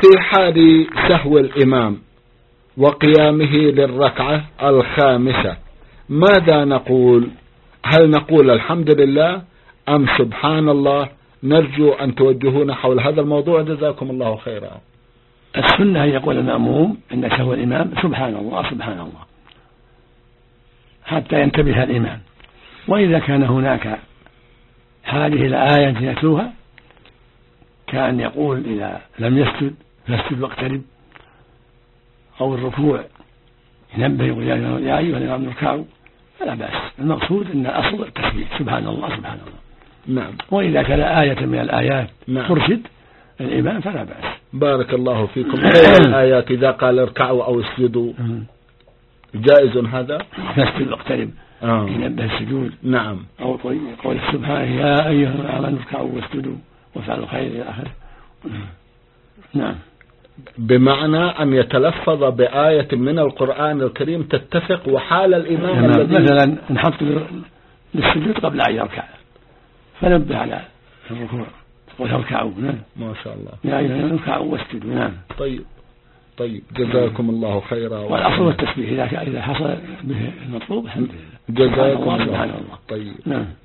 في حال سهو الإمام وقيامه للركعة الخامسة ماذا نقول؟ هل نقول الحمد لله أم سبحان الله؟ نرجو أن توجهونا حول هذا الموضوع، جزاكم الله خيرا. السنة يقول المأموم عند سهو الإمام سبحان الله سبحان الله حتى ينتبه الإمام، وإذا كان هناك حاجة إلى آية يتلوها كان يقول إذا لم يسجد فاسجد واقترب، أو الركوع ينبه يقول يا أيها الذين اركعوا، فلا بأس. المقصود أن أصل التسبيح سبحان الله سبحان الله. نعم. وإذا كان آية من الآيات ترشد الإمام فلا بأس. بارك الله فيكم. الآيات إذا قال اركعوا أو اسجدوا جائز هذا؟ فاسجد واقترب ينبه السجود. نعم. أو قول سبحانه يا أيها الذين اركعوا واسجدوا وافعلوا الخير إلى آخره. نعم. بمعنى أن يتلفظ بآية من القرآن الكريم تتفق وحال الإمام الذي مثلا نحط للسجود قبل أن يركع فنبه على الركوع تقول اركعوا. نعم. ما شاء الله. يا أيها الذين اركعوا واسجدوا. نعم. طيب جزاكم الله خيرا. والأصل التسبيح إذا حصل به المطلوب الحمد لله. جزاكم الله. سبحان الله. طيب. نعم.